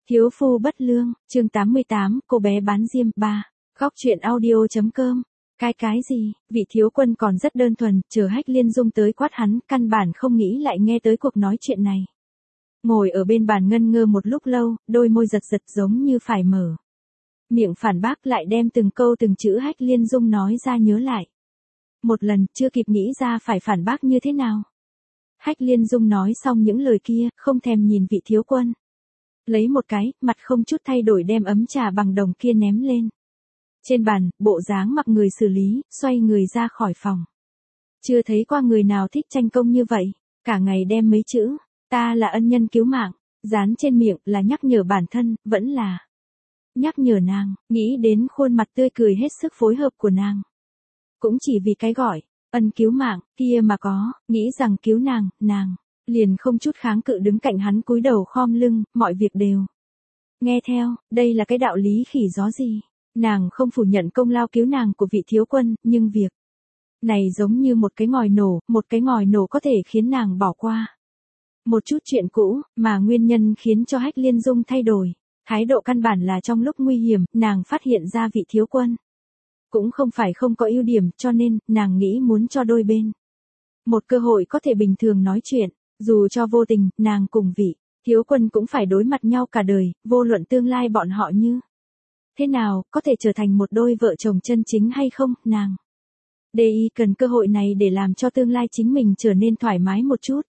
Thiếu phu bất lương, chương 88, cô bé bán diêm 3. Góc truyện audio.com. Cái gì, vị thiếu quân còn rất đơn thuần, chờ Hách Liên Dung tới quát hắn, căn bản không nghĩ lại nghe tới cuộc nói chuyện này. Ngồi ở bên bàn ngân ngơ một lúc lâu, đôi môi giật giật giống như phải mở miệng phản bác, lại đem từng câu từng chữ Hách Liên Dung nói ra nhớ lại. Một lần, chưa kịp nghĩ ra phải phản bác như thế nào. Hách Liên Dung nói xong những lời kia, không thèm nhìn vị thiếu quân. Lấy một cái, mặt không chút thay đổi đem ấm trà bằng đồng kia ném lên trên bàn, bộ dáng mặc người xử lý, xoay người ra khỏi phòng. Chưa thấy qua người nào thích tranh công như vậy, cả ngày đem mấy chữ, ta là ân nhân cứu mạng, dán trên miệng, là nhắc nhở bản thân, vẫn là nhắc nhở nàng, nghĩ đến khuôn mặt tươi cười hết sức phối hợp của nàng. Cũng chỉ vì cái gọi ân cứu mạng kia mà có, nghĩ rằng cứu nàng liền không chút kháng cự đứng cạnh hắn cúi đầu khom lưng, mọi việc đều nghe theo, đây là cái đạo lý khỉ gió gì. Nàng không phủ nhận công lao cứu nàng của vị thiếu quân, nhưng việc này giống như một cái ngòi nổ có thể khiến nàng bỏ qua một chút chuyện cũ, mà nguyên nhân khiến cho Hách Liên Dung thay đổi thái độ căn bản là trong lúc nguy hiểm, nàng phát hiện ra vị thiếu quân cũng không phải không có ưu điểm, cho nên nàng nghĩ muốn cho đôi bên một cơ hội có thể bình thường nói chuyện, dù cho vô tình, nàng cùng vị thiếu quân cũng phải đối mặt nhau cả đời, vô luận tương lai bọn họ như thế nào, có thể trở thành một đôi vợ chồng chân chính hay không, nàng DI cần cơ hội này để làm cho tương lai chính mình trở nên thoải mái một chút.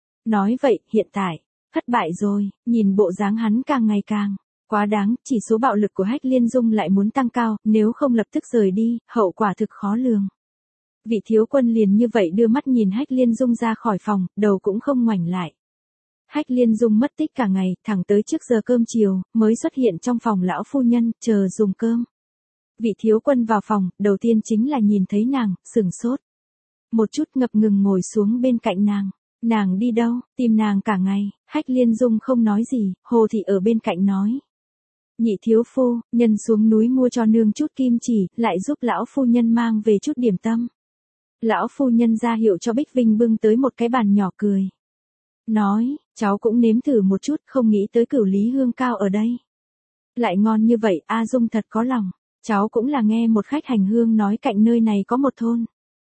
Nói vậy, hiện tại thất bại rồi, nhìn bộ dáng hắn càng ngày càng quá đáng, chỉ số bạo lực của Hách Liên Dung lại muốn tăng cao, nếu không lập tức rời đi, hậu quả thực khó lường. Vị thiếu quân liền như vậy đưa mắt nhìn Hách Liên Dung ra khỏi phòng, đầu cũng không ngoảnh lại. Hách Liên Dung mất tích cả ngày, thẳng tới trước giờ cơm chiều, mới xuất hiện trong phòng lão phu nhân, chờ dùng cơm. Vị thiếu quân vào phòng, đầu tiên chính là nhìn thấy nàng, sửng sốt. Một chút ngập ngừng ngồi xuống bên cạnh nàng. Nàng đi đâu, tìm nàng cả ngày, Hách Liên Dung không nói gì, Hồ Thị ở bên cạnh nói. Nhị thiếu phu, nhân xuống núi mua cho nương chút kim chỉ, lại giúp lão phu nhân mang về chút điểm tâm. Lão phu nhân ra hiệu cho Bích Vinh bưng tới một cái bàn nhỏ cười. Nói, cháu cũng nếm thử một chút, không nghĩ tới Cửu Lý Hương cao ở đây lại ngon như vậy, A Dung thật có lòng. Cháu cũng là nghe một khách hành hương nói cạnh nơi này có một thôn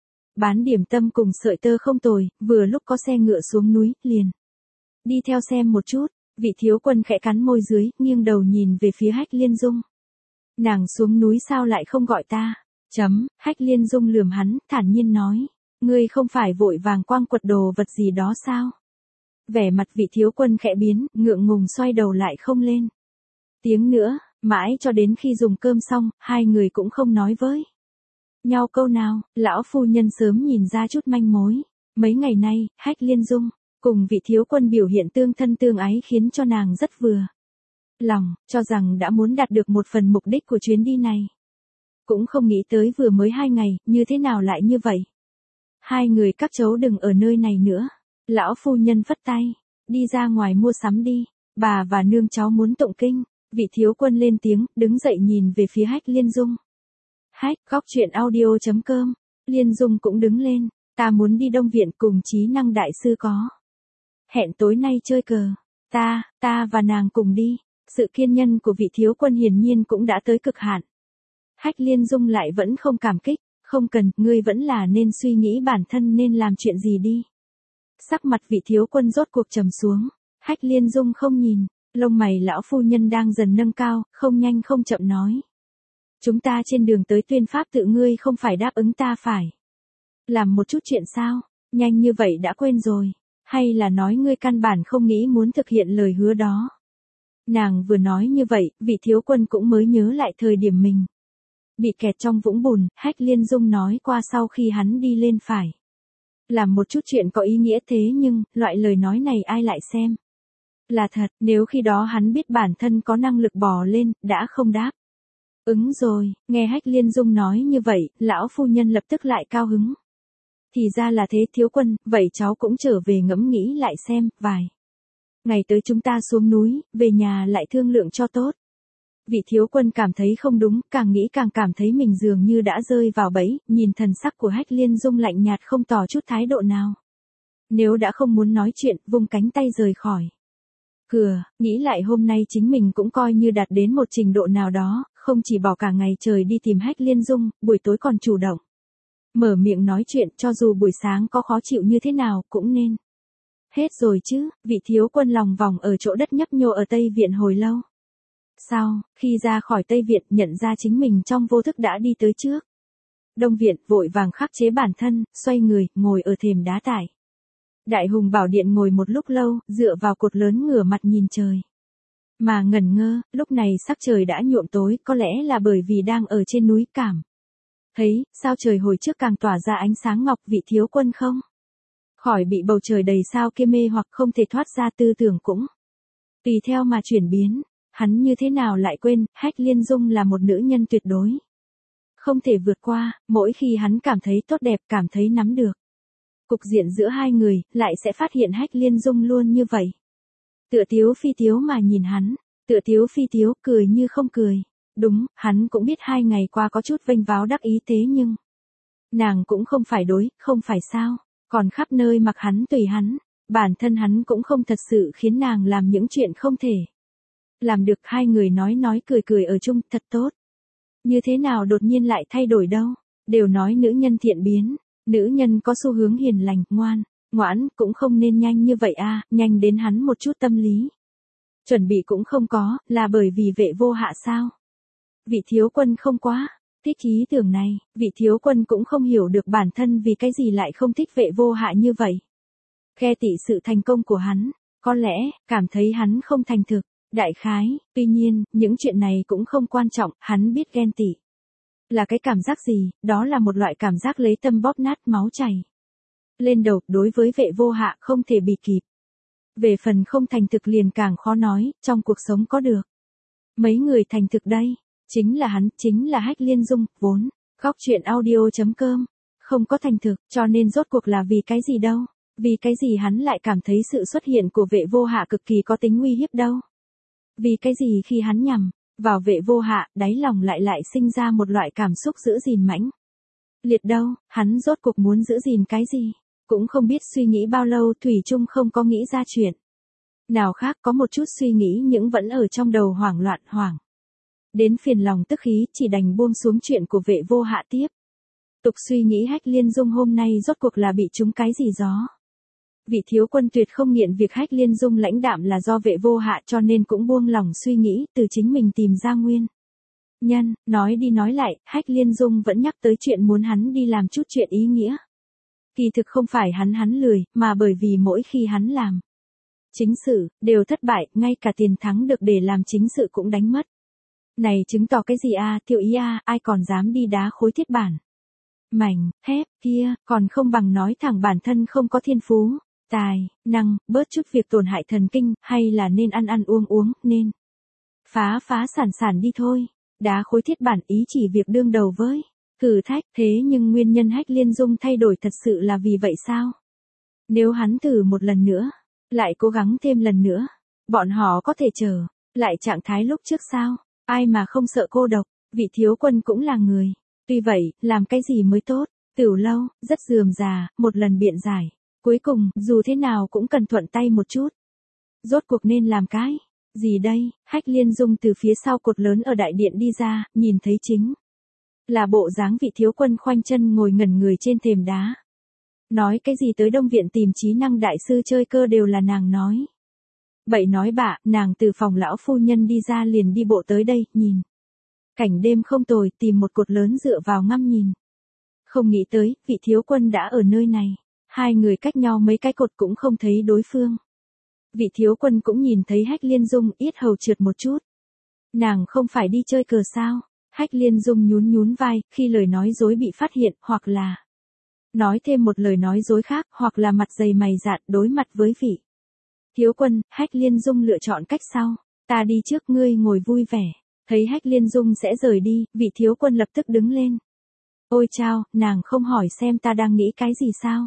bán điểm tâm cùng sợi tơ không tồi, vừa lúc có xe ngựa xuống núi, liền đi theo xem một chút. Vị thiếu quân khẽ cắn môi dưới, nghiêng đầu nhìn về phía Hách Liên Dung. Nàng xuống núi sao lại không gọi ta? Hách Liên Dung lườm hắn, thản nhiên nói. Ngươi không phải vội vàng quăng quật đồ vật gì đó sao? Vẻ mặt vị thiếu quân khẽ biến, ngượng ngùng xoay đầu lại không lên tiếng nữa, mãi cho đến khi dùng cơm xong, hai người cũng không nói với nhau câu nào. Lão phu nhân sớm nhìn ra chút manh mối. Mấy ngày nay, Hách Liên Dung cùng vị thiếu quân biểu hiện tương thân tương ái khiến cho nàng rất vừa lòng, cho rằng đã muốn đạt được một phần mục đích của chuyến đi này. Cũng không nghĩ tới vừa mới 2 ngày, như thế nào lại như vậy. Hai người các cháu đừng ở nơi này nữa. Lão phu nhân phất tay, đi ra ngoài mua sắm đi, bà và nương cháu muốn tụng kinh. Vị thiếu quân lên tiếng, đứng dậy nhìn về phía Hách Liên Dung. Hách, góc truyện audio.com. Liên Dung cũng đứng lên, ta muốn đi Đông Viện cùng Trí Năng đại sư có hẹn tối nay chơi cờ. Ta và nàng cùng đi. Sự kiên nhẫn của vị thiếu quân hiển nhiên cũng đã tới cực hạn. Hách Liên Dung lại vẫn không cảm kích, không cần, ngươi vẫn là nên suy nghĩ bản thân nên làm chuyện gì đi. Sắc mặt vị thiếu quân rốt cuộc trầm xuống, Hách Liên Dung không nhìn, lông mày lão phu nhân đang dần nâng cao, không nhanh không chậm nói. Chúng ta trên đường tới Tuyên Pháp tự, ngươi không phải đáp ứng ta phải làm một chút chuyện sao, nhanh như vậy đã quên rồi, hay là nói ngươi căn bản không nghĩ muốn thực hiện lời hứa đó. Nàng vừa nói như vậy, vị thiếu quân cũng mới nhớ lại thời điểm mình bị kẹt trong vũng bùn. Hách Liên Dung nói qua sau khi hắn đi lên phải làm một chút chuyện có ý nghĩa, thế nhưng, loại lời nói này ai lại xem là thật, nếu khi đó hắn biết bản thân có năng lực bò lên, đã không đáp ứng rồi. Nghe Hách Liên Dung nói như vậy, lão phu nhân lập tức lại cao hứng. Thì ra là thế thiếu quân, vậy cháu cũng trở về ngẫm nghĩ lại xem, vài ngày tới chúng ta xuống núi, về nhà lại thương lượng cho tốt. Vị thiếu quân cảm thấy không đúng, càng nghĩ càng cảm thấy mình dường như đã rơi vào bẫy, nhìn thần sắc của Hách Liên Dung lạnh nhạt không tỏ chút thái độ nào. Nếu đã không muốn nói chuyện, vung cánh tay rời khỏi cửa, nghĩ lại hôm nay chính mình cũng coi như đạt đến một trình độ nào đó, không chỉ bỏ cả ngày trời đi tìm Hách Liên Dung, buổi tối còn chủ động mở miệng nói chuyện, cho dù buổi sáng có khó chịu như thế nào cũng nên. Hết rồi chứ, vị thiếu quân lòng vòng ở chỗ đất nhấp nhô ở Tây Viện hồi lâu. Sau, khi ra khỏi Tây Viện nhận ra chính mình trong vô thức đã đi tới trước Đông Viện, vội vàng khắc chế bản thân, xoay người, ngồi ở thềm đá tải. Đại Hùng Bảo Điện ngồi một lúc lâu, dựa vào cột lớn ngửa mặt nhìn trời. Mà ngẩn ngơ, lúc này sắc trời đã nhuộm tối, có lẽ là bởi vì đang ở trên núi cảm. Thấy, sao trời hồi trước càng tỏa ra ánh sáng ngọc, vị thiếu quân không? Khỏi bị bầu trời đầy sao kia mê hoặc không thể thoát ra, tư tưởng cũng tùy theo mà chuyển biến. Hắn như thế nào lại quên, Hách Liên Dung là một nữ nhân tuyệt đối. Không thể vượt qua, mỗi khi hắn cảm thấy tốt đẹp, cảm thấy nắm được cục diện giữa hai người, lại sẽ phát hiện Hách Liên Dung luôn như vậy. Tựa tiếu phi tiếu mà nhìn hắn, tựa tiếu phi tiếu, cười như không cười. Đúng, hắn cũng biết 2 ngày qua có chút vênh váo đắc ý thế nhưng nàng cũng không phải đối, không phải sao, còn khắp nơi mặc hắn tùy hắn, bản thân hắn cũng không thật sự khiến nàng làm những chuyện không thể làm được. Hai người nói cười cười ở chung, thật tốt. Như thế nào đột nhiên lại thay đổi đâu, đều nói nữ nhân thiện biến, nữ nhân có xu hướng hiền lành, ngoãn, cũng không nên nhanh như vậy a, nhanh đến hắn một chút tâm lý chuẩn bị cũng không có, là bởi vì Vệ Vô Hạ sao? Vị thiếu quân không quá thích ý tưởng này, vị thiếu quân cũng không hiểu được bản thân vì cái gì lại không thích Vệ Vô Hạ như vậy. Ghe tị sự thành công của hắn, có lẽ, cảm thấy hắn không thành thực, đại khái, tuy nhiên, những chuyện này cũng không quan trọng, hắn biết ghen tị là cái cảm giác gì, đó là một loại cảm giác lấy tâm bóp nát máu chảy lên đầu, đối với Vệ Vô Hạ không thể bị kịp. Về phần không thành thực liền càng khó nói, trong cuộc sống có được mấy người thành thực đây, chính là hắn, chính là Hách Liên Dung, vốn, góc chuyện audio.com, không có thành thực, cho nên rốt cuộc là vì cái gì đâu, vì cái gì hắn lại cảm thấy sự xuất hiện của Vệ Vô Hạ cực kỳ có tính uy hiếp đâu. Vì cái gì khi hắn nhằm vào Vệ Vô Hạ, đáy lòng lại sinh ra một loại cảm xúc giữ gìn mãnh liệt đâu, hắn rốt cuộc muốn giữ gìn cái gì, cũng không biết suy nghĩ bao lâu thủy chung không có nghĩ ra chuyện nào khác, có một chút suy nghĩ những vẫn ở trong đầu hoảng loạn đến phiền lòng tức khí, chỉ đành buông xuống chuyện của Vệ Vô Hạ tiếp tục suy nghĩ Hách Liên Dung hôm nay rốt cuộc là bị trúng cái gì gió. Vị thiếu quân tuyệt không nghiện việc Hách Liên Dung lãnh đạm là do Vệ Vô Hạ, cho nên cũng buông lòng suy nghĩ, từ chính mình tìm ra nguyên nhân. Nói đi nói lại, Hách Liên Dung vẫn nhắc tới chuyện muốn hắn đi làm chút chuyện ý nghĩa. Kỳ thực không phải hắn lười, mà bởi vì mỗi khi hắn làm chính sự, đều thất bại, ngay cả tiền thắng được để làm chính sự cũng đánh mất. Này chứng tỏ cái gì a, Thiệu ý a, ai còn dám đi đá khối thiết bản mảnh, thép, kia, còn không bằng nói thẳng bản thân không có thiên phú, tài, năng, bớt chút việc tổn hại thần kinh, hay là nên ăn uống, nên phá sản đi thôi. Đá khối thiết bản ý chỉ việc đương đầu với thử thách, thế nhưng nguyên nhân Hách Liên Dung thay đổi thật sự là vì vậy sao? Nếu hắn thử một lần nữa, lại cố gắng thêm lần nữa, bọn họ có thể trở lại trạng thái lúc trước sao? Ai mà không sợ cô độc, vị thiếu quân cũng là người. Tuy vậy, làm cái gì mới tốt? Tửu lâu, rất rườm rà, một lần biện giải. Cuối cùng, dù thế nào cũng cần thuận tay một chút. Rốt cuộc nên làm cái gì đây? Hách Liên Dung từ phía sau cột lớn ở đại điện đi ra, nhìn thấy chính là bộ dáng vị thiếu quân khoanh chân ngồi ngẩn người trên thềm đá. Nói cái gì tới Đông Viện tìm trí năng đại sư chơi cơ đều là nàng nói. Bậy nói bạ, nàng từ phòng lão phu nhân đi ra liền đi bộ tới đây, nhìn cảnh đêm không tồi, tìm một cột lớn dựa vào ngắm nhìn. Không nghĩ tới, vị thiếu quân đã ở nơi này. Hai người cách nhau mấy cái cột cũng không thấy đối phương. Vị thiếu quân cũng nhìn thấy Hách Liên Dung, yết hầu trượt một chút. Nàng không phải đi chơi cờ sao? Hách Liên Dung nhún vai, khi lời nói dối bị phát hiện, hoặc là nói thêm một lời nói dối khác, hoặc là mặt dày mày dạn đối mặt với vị thiếu quân. Hách Liên Dung lựa chọn cách sau. Ta đi trước, ngươi ngồi vui vẻ. Thấy Hách Liên Dung sẽ rời đi, vị thiếu quân lập tức đứng lên. Ôi chao, nàng không hỏi xem ta đang nghĩ cái gì sao?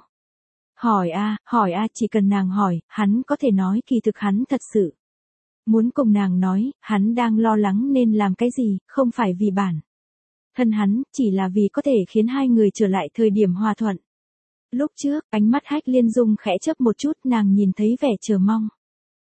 Hỏi a, chỉ cần nàng hỏi, hắn có thể nói kỳ thực hắn thật sự muốn cùng nàng nói, hắn đang lo lắng nên làm cái gì, không phải vì bản thân hắn, chỉ là vì có thể khiến hai người trở lại thời điểm hòa thuận. Lúc trước, ánh mắt Hách Liên Dung khẽ chớp một chút, nàng nhìn thấy vẻ chờ mong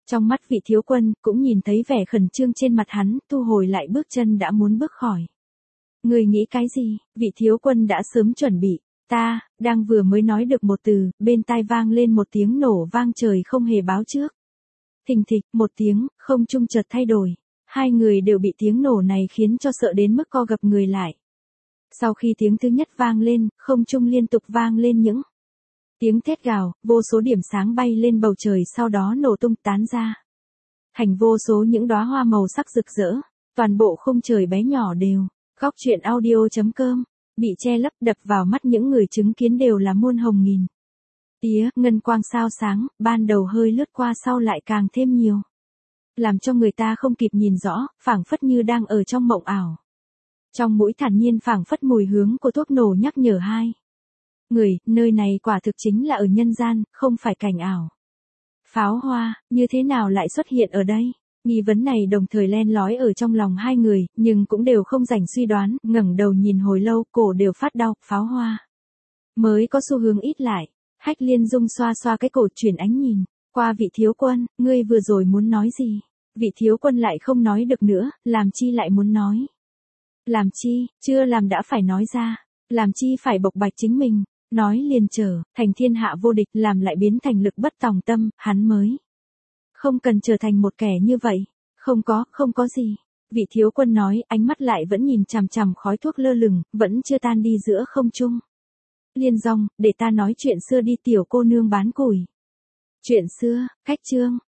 Trong mắt vị thiếu quân, cũng nhìn thấy vẻ khẩn trương trên mặt hắn, thu hồi lại bước chân đã muốn bước khỏi. Người nghĩ cái gì? Vị thiếu quân đã sớm chuẩn bị. Ta, đang vừa mới nói được một từ, bên tai vang lên một tiếng nổ vang trời không hề báo trước. Thình thịch, một tiếng, không trung chợt thay đổi. Hai người đều bị tiếng nổ này khiến cho sợ đến mức co gập người lại. Sau khi tiếng thứ nhất vang lên, không trung liên tục vang lên những tiếng thét gào, vô số điểm sáng bay lên bầu trời sau đó nổ tung tán ra. Thành vô số những đóa hoa màu sắc rực rỡ, toàn bộ khung trời bé nhỏ đều. Góc truyện audio.com, bị che lấp đập vào mắt những người chứng kiến đều là muôn hồng nghìn. Tía, ngân quang sao sáng, ban đầu hơi lướt qua sau lại càng thêm nhiều. Làm cho người ta không kịp nhìn rõ, phảng phất như đang ở trong mộng ảo. Trong mũi thản nhiên phảng phất mùi hướng của thuốc nổ nhắc nhở hai người, nơi này quả thực chính là ở nhân gian, không phải cảnh ảo. Pháo hoa, như thế nào lại xuất hiện ở đây? Nghi vấn này đồng thời len lói ở trong lòng hai người, nhưng cũng đều không rảnh suy đoán, ngẩng đầu nhìn hồi lâu, cổ đều phát đau, pháo hoa. Mới có xu hướng ít lại, Hách Liên Dung xoa xoa cái cổ chuyển ánh nhìn, qua vị thiếu quân, ngươi vừa rồi muốn nói gì? Vị thiếu quân lại không nói được nữa, làm chi lại muốn nói? Làm chi, chưa làm đã phải nói ra, làm chi phải bộc bạch chính mình, nói liền trở, thành thiên hạ vô địch, làm lại biến thành lực bất tòng tâm, hắn mới. Không cần trở thành một kẻ như vậy, không có gì. Vị thiếu quân nói, ánh mắt lại vẫn nhìn chằm chằm khói thuốc lơ lửng, vẫn chưa tan đi giữa không trung. Liên Dòng, để ta nói chuyện xưa đi tiểu cô nương bán củi. Chuyện xưa, khách chương,